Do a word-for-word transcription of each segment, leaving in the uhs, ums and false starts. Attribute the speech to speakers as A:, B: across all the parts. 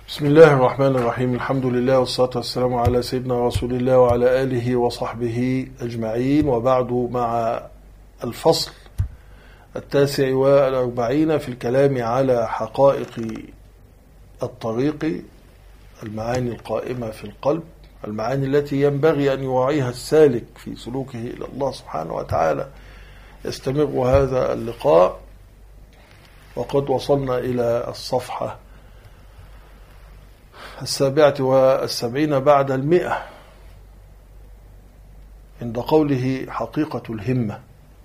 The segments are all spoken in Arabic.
A: بسم الله الرحمن الرحيم. الحمد لله والصلاة والسلام على سيدنا رسول الله وعلى آله وصحبه أجمعين، وبعد، مع الفصل التاسع والأربعين في الكلام على حقائق الطريق، المعاني القائمة في القلب، المعاني التي ينبغي أن يراعيها السالك في سلوكه إلى الله سبحانه وتعالى. يستمر هذا اللقاء وقد وصلنا إلى الصفحة السابعة والسبعين بعد المئة عند قوله حقيقة الهمة.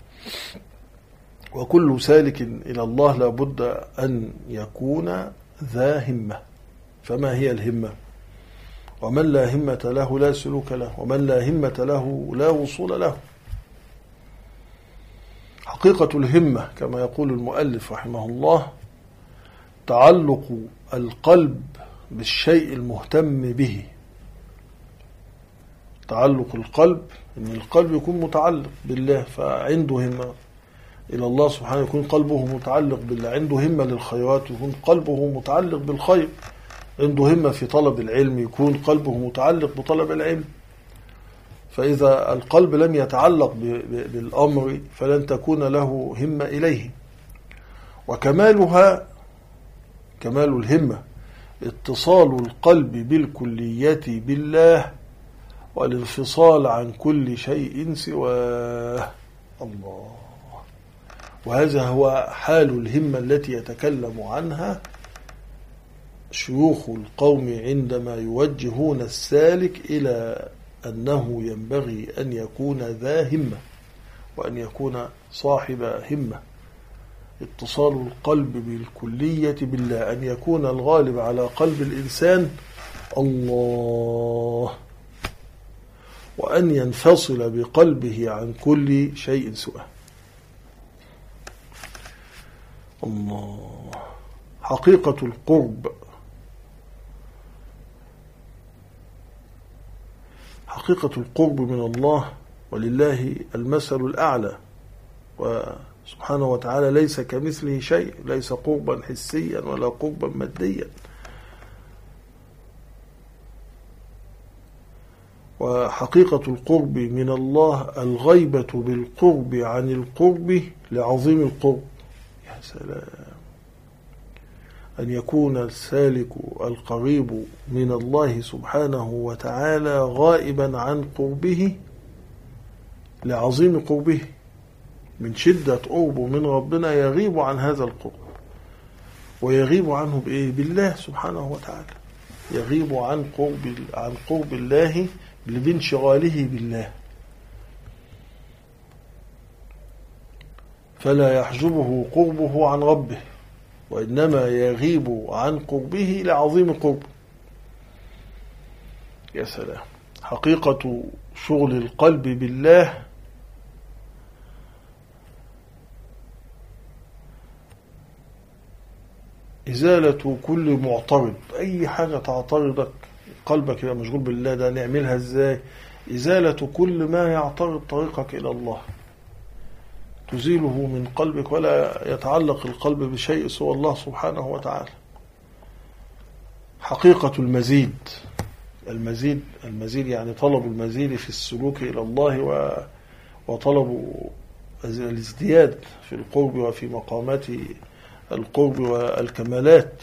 A: وكل سالك إلى الله لابد أن يكون ذا همة. فما هي الهمة؟ ومن لا همة له لا سلوك له، ومن لا همة له لا وصول له. حقيقة الهمة كما يقول المؤلف رحمه الله تعلق القلب بالشيء المهتم به. تعلق القلب، ان القلب يكون متعلق بالله فعنده همة الى الله سبحانه، يكون قلبه متعلق بالله، عنده همة للخيرات يكون قلبه متعلق بالخير، عنده همة في طلب العلم يكون قلبه متعلق بطلب العلم. فإذا القلب لم يتعلق بالأمر فلن تكون له همة إليه. وكمالها، كمال الهمة، اتصال القلب بالكلية بالله والانفصال عن كل شيء سواه. الله. وهذا هو حال الهمة التي يتكلم عنها شيوخ القوم عندما يوجهون السالك إلى أنه ينبغي أن يكون ذا همة وأن يكون صاحب همة. اتصال القلب بالكلية بالله، أن يكون الغالب على قلب الإنسان الله، وأن ينفصل بقلبه عن كل شيء سواه. الله. حقيقة القرب، حقيقة القرب من الله، ولله المثل الأعلى، وسبحانه وتعالى ليس كمثله شيء، ليس قربا حسيا ولا قربا ماديا. وحقيقة القرب من الله الغيبة بالقرب عن القرب لعظيم القرب. يا سلام، أن يكون السالك القريب من الله سبحانه وتعالى غائبا عن قربه لعظيم قربه، من شدة قربه من ربنا يغيب عن هذا القرب، ويغيب عنه بإيه؟ بالله سبحانه وتعالى، يغيب عن قرب عن قرب الله بانشغاله بالله، فلا يحجبه قربه عن ربه، وإنما يغيب عن قربه لعظيم قرب. يا سلام. حقيقة شغل القلب بالله إزالة كل معترض، أي حاجة تعترضك قلبك يبقى مشغول بالله، ده نعملها إزاي؟ إزالة كل ما يعترض طريقك إلى الله، تزيله من قلبك، ولا يتعلق القلب بشيء سوى الله سبحانه وتعالى. حقيقة المزيد، المزيد المزيد يعني طلب المزيد في السلوك إلى الله، وطلب الازدياد في القرب وفي مقامات القرب والكمالات.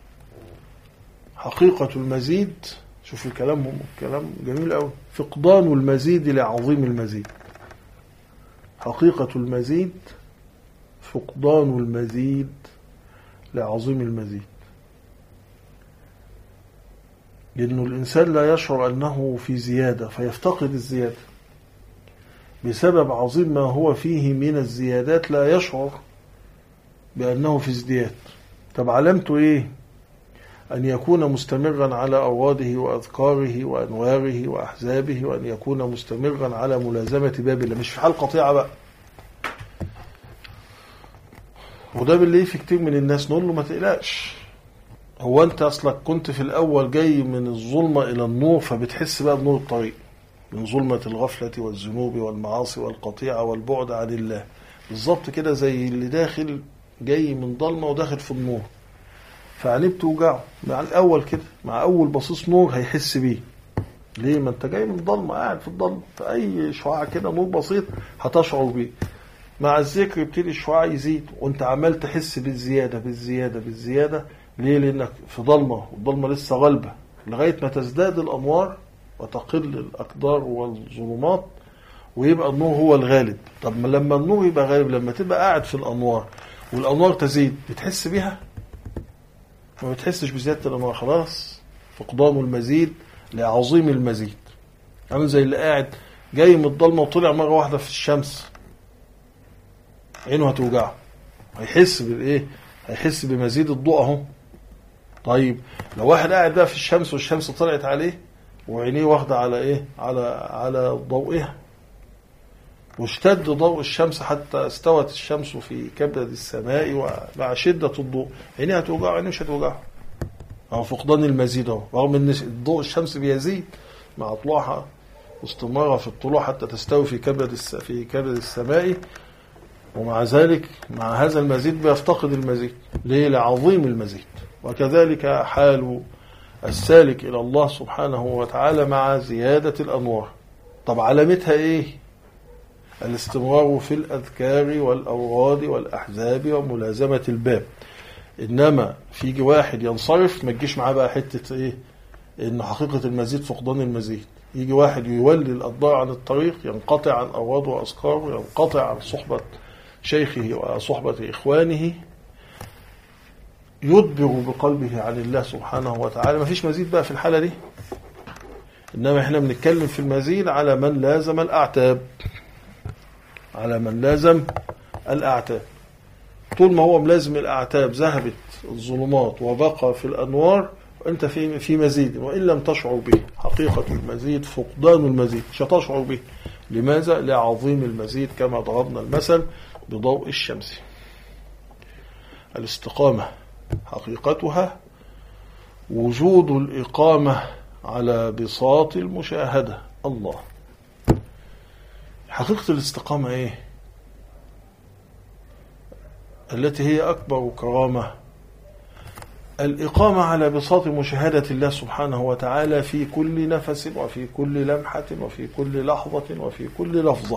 A: حقيقة المزيد، شوف الكلام، كلام جميل أوي. فقدان المزيد لعظيم المزيد. حقيقة المزيد فقدان المزيد لعظيم المزيد، لأن الإنسان لا يشعر أنه في زيادة فيفتقد الزيادة بسبب عظيم ما هو فيه من الزيادات، لا يشعر بأنه في ازدياد. طب علامته إيه؟ أن يكون مستمرا على أوراده وأذكاره وأنواره وأحزابه، وأن يكون مستمرا على ملازمة باب الله، مش في حال قطيعة بقى. وده باللي في كتير من الناس نقول له ما تقلقش، هو أنت أصلك كنت في الأول جاي من الظلمة إلى النور، فبتحس بقى بنور الطريق، من ظلمة الغفلة والذنوب والمعاصي والقطيعة والبعد عن الله. بالظبط كده زي اللي داخل جاي من ضلمة وداخل في النور، فعينيه بتوجعه مع الأول كده، مع أول بصيص نور هيحس بيه. ليه؟ ما انت جاي من الضلمة، قاعد في الضلمة، فأي شعاع كده نور بسيط هتشعر بيه. مع الذكر يبتدي الشعاع يزيد وانت عمال تحس بالزيادة بالزيادة بالزيادة. ليه؟ لأنك في ضلمة والضلمة لسه غالبة، لغاية ما تزداد الأنوار وتقل الأقدار والظلمات ويبقى النور هو الغالب. طب لما النور يبقى غالب، لما تبقى قاعد في الأنوار والأنوار تزيد، بتحس بيها؟ ما بتحسش بزيادة الأنوار، خلاص فقدان المزيد لعظيم المزيد. عامل زي اللي قاعد جاي من الضلمة وطلع مرة واحدة في الشمس، عينه هتوجعه، هيحس بالايه؟ هيحس بمزيد الضوء اهو. طيب لو واحد قاعد بقى في الشمس والشمس طلعت عليه وعينيه واخده على ايه؟ على على ضوئها، واشتد ضوء الشمس حتى استوت الشمس في كبد السماء ومع شدة الضوء، عينيه هتوجعه؟ عينيه مش هتوجعه، اهو فقدان المزيد اهو، رغم ان ضوء الشمس بيزيد مع طلوعها واستمرارها في الطلوع حتى تستوي في كبد في كبد السماء، ومع ذلك مع هذا المزيد بيفتقد المزيد. ليه؟ لعظيم المزيد. وكذلك حال السالك إلى الله سبحانه وتعالى مع زيادة الأنوار. طب علامتها إيه؟ الاستمرار في الأذكار والأوراد والأحزاب وملازمة الباب. إنما في واحد ينصرف، ما تجيش معاه بقى حتة إيه؟ إن حقيقة المزيد فقدان المزيد. يجي واحد يولي الأضدار عن الطريق، ينقطع عن أوراد وأذكاره، ينقطع عن صحبة شيخه وصحبة إخوانه، يدبر بقلبه عن الله سبحانه وتعالى. ما فيش مزيد بقى في الحالة دي. إنما إحنا بنتكلم في المزيد على من لازم الأعتاب، على من لازم الأعتاب. طول ما هو ملازم الأعتاب ذهبت الظلمات وبقى في الأنوار، وأنت في في مزيد، وإن لم تشعر به. حقيقة المزيد فقدان المزيد، مش هتشعر به. لماذا؟ لعظيم المزيد، كما ضربنا المثل بضوء الشمس. الاستقامة حقيقتها وجود الإقامة على بساط المشاهدة. الله. حقيقة الاستقامة إيه؟ التي هي أكبر كرامة، الإقامة على بساط مشاهدة الله سبحانه وتعالى في كل نفس وفي كل لمحة وفي كل لحظة وفي كل لفظة.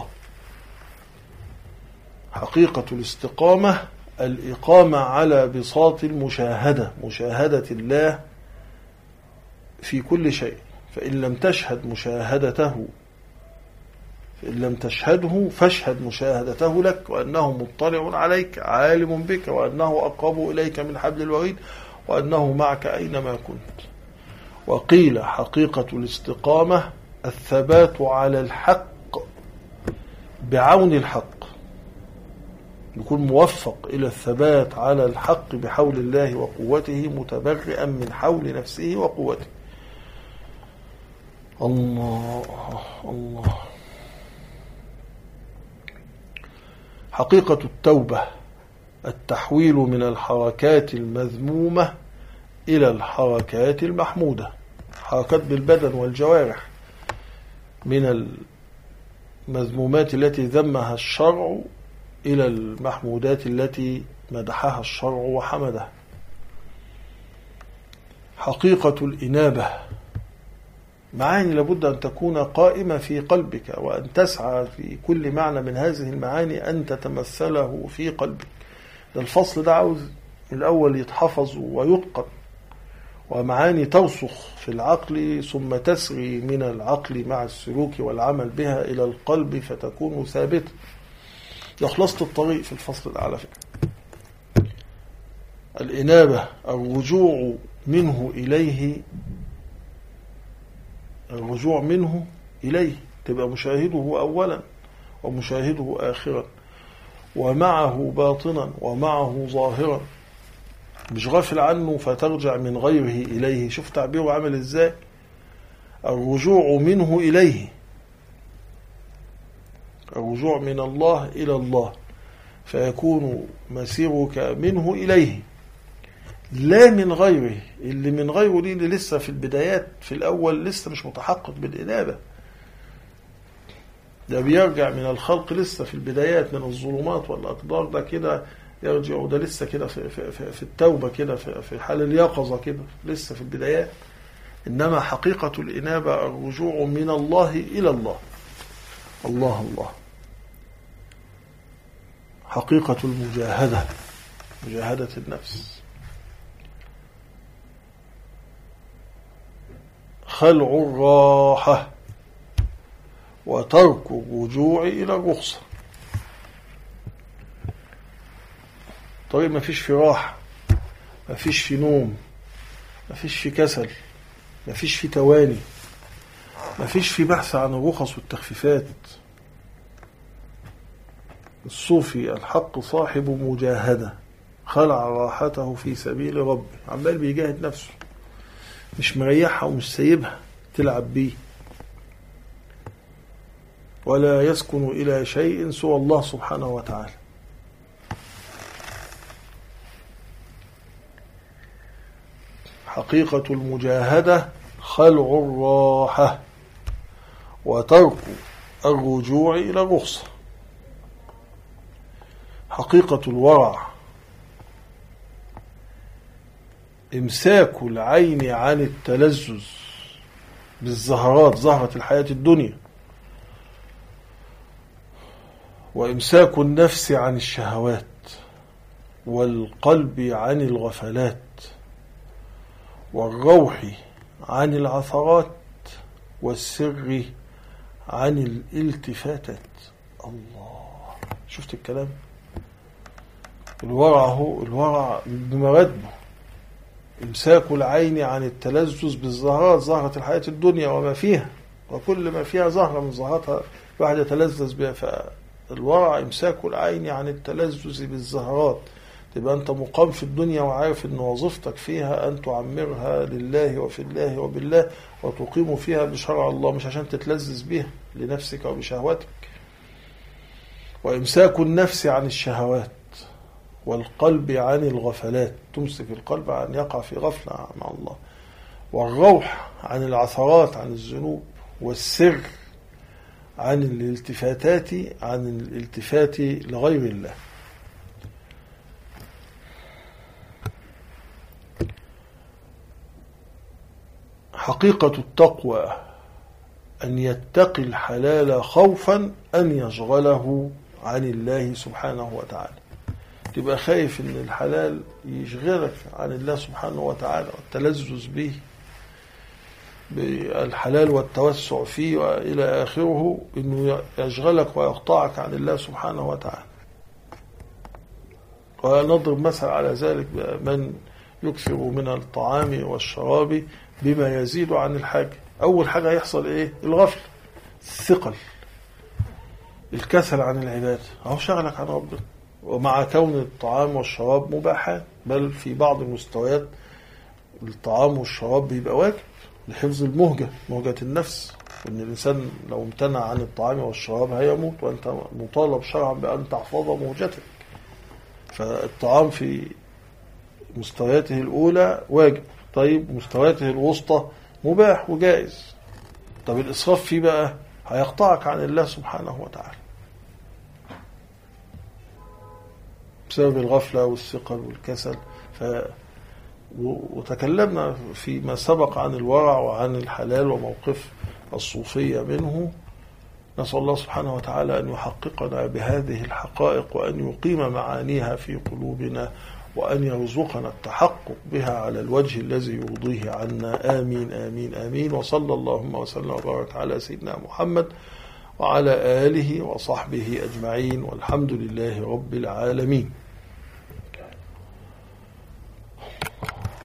A: حقيقة الاستقامة الإقامة على بساط المشاهدة، مشاهدة الله في كل شيء. فإن لم تشهد مشاهدته فإن لم تشهده فاشهد مشاهدته لك، وأنه مطلع عليك عالم بك، وأنه أقرب إليك من حبل الوريد، وأنه معك أينما كنت. وقيل حقيقة الاستقامة الثبات على الحق بعون الحق، يكون موفق إلى الثبات على الحق بحول الله وقوته، متبرئا من حول نفسه وقوته. الله الله. حقيقة التوبة التحويل من الحركات المذمومة إلى الحركات المحمودة، حركات بالبدن والجوارح، من المذمومات التي ذمها الشرع إلى المحمودات التي مدحها الشرع وحمدها. حقيقة الإنابة معاني لابد أن تكون قائمة في قلبك، وأن تسعى في كل معنى من هذه المعاني أن تتمثله في قلبك. الفصل ده عاوز الأول يتحفظ ويتقن، ومعاني ترسخ في العقل ثم تسري من العقل مع السلوك والعمل بها إلى القلب فتكون ثابتة. خلاصة الطريق في الفصل ده على فكرة. الإنابة الرجوع منه إليه، الرجوع منه إليه، تبقى مشاهده أولا ومشاهده آخرا، ومعه باطنا ومعه ظاهرا، مش غافل عنه فترجع من غيره إليه. شوف تعبيره عمل إزاي، الرجوع منه إليه، الرجوع من الله إلى الله، فيكون مسيرك منه إليه لا من غيره. اللي من غيره دي اللي لسه في البدايات، في الأول لسه مش متحقق بالإنابة، ده بيرجع من الخلق لسه في البدايات من الظلمات والأقدار، ده كده يرجع، ده لسه كده في, في, في, في التوبة كده، في, في حال اليقظة كده، لسه في البدايات. إنما حقيقة الإنابة الرجوع من الله إلى الله. الله الله حقيقة المجاهدة، مجاهدة النفس. خلع الراحة وترك الرجوع إلى الرخصة. طيب ما فيش في راحة، ما فيش في نوم، ما فيش في كسل، ما فيش في تواني، ما فيش في بحث عن الرخص والتخفيفات. الصوفي الحق صاحب مجاهدة، خلع راحته في سبيل ربه، عمال بيجاهد نفسه، مش مريحها ومش سايبها تلعب بيه، ولا يسكن إلى شيء سوى الله سبحانه وتعالى. حقيقة المجاهدة خلع الراحة وترك الرجوع إلى الرخصة. حقيقة الورع إمساك العين عن التلذذ بالزهرات، زهرة الحياة الدنيا، وإمساك النفس عن الشهوات، والقلب عن الغفلات، والروح عن العثرات، والسر عن الالتفاتات. الله، شفت الكلام؟ الورع هو الورع بمراتبه، إمساك العين عن التلذذ بالزهرات، زهرة الحياة الدنيا وما فيها، وكل ما فيها زهرة من زهراتها الواحد يتلذذ بها. فالورع إمساك العين عن التلذذ بالزهرات. تبقى أنت مقام في الدنيا وعارف أن وظيفتك فيها أن تعمرها لله وفي الله وبالله، وتقيم فيها بشرع الله، مش عشان تتلذذ بها لنفسك وبشهواتك. وإمساك النفس عن الشهوات، والقلب عن الغفلات، تمسك القلب عن يقع في غفلة مع الله، والروح عن العثرات، عن الذنوب، والسر عن الالتفاتات، عن الالتفات لغير الله. حقيقة التقوى أن يتقي الحلال خوفا أن يشغله عن الله سبحانه وتعالى. تبقى خايف أن الحلال يشغلك عن الله سبحانه وتعالى، والتلذذ به بالحلال والتوسع فيه وإلى آخره، أنه يشغلك ويقطعك عن الله سبحانه وتعالى. ونضرب مثل على ذلك من يكثر من الطعام والشراب بما يزيد عن الحاجة. أول حاجة يحصل إيه؟ الغفل، الثقل، الكسل عن العبادة، أهو شغلك عن ربنا. ومع كون الطعام والشراب مباحات، بل في بعض المستويات الطعام والشراب بيبقى واجب لحفظ المهجة، مهجة النفس، وإن الإنسان لو امتنع عن الطعام والشراب هيموت، وأنت مطالب شرعا بأن تحفظ مهجتك. فالطعام في مستوياته الأولى واجب، طيب مستوياته الوسطى مباح وجائز. طب الإسراف فيه بقى هيقطعك عن الله سبحانه وتعالى بسبب الغفلة والثقل والكسل. ف وتكلمنا فيما سبق عن الورع وعن الحلال وموقف الصوفية منه. نسأل الله سبحانه وتعالى أن يحققنا بهذه الحقائق، وأن يقيم معانيها في قلوبنا، وأن يرزقنا التحقق بها على الوجه الذي يرضيه عنا. آمين آمين آمين. وصلى اللهم وسلم وبارك على سيدنا محمد وعلى آله وصحبه أجمعين، والحمد لله رب العالمين.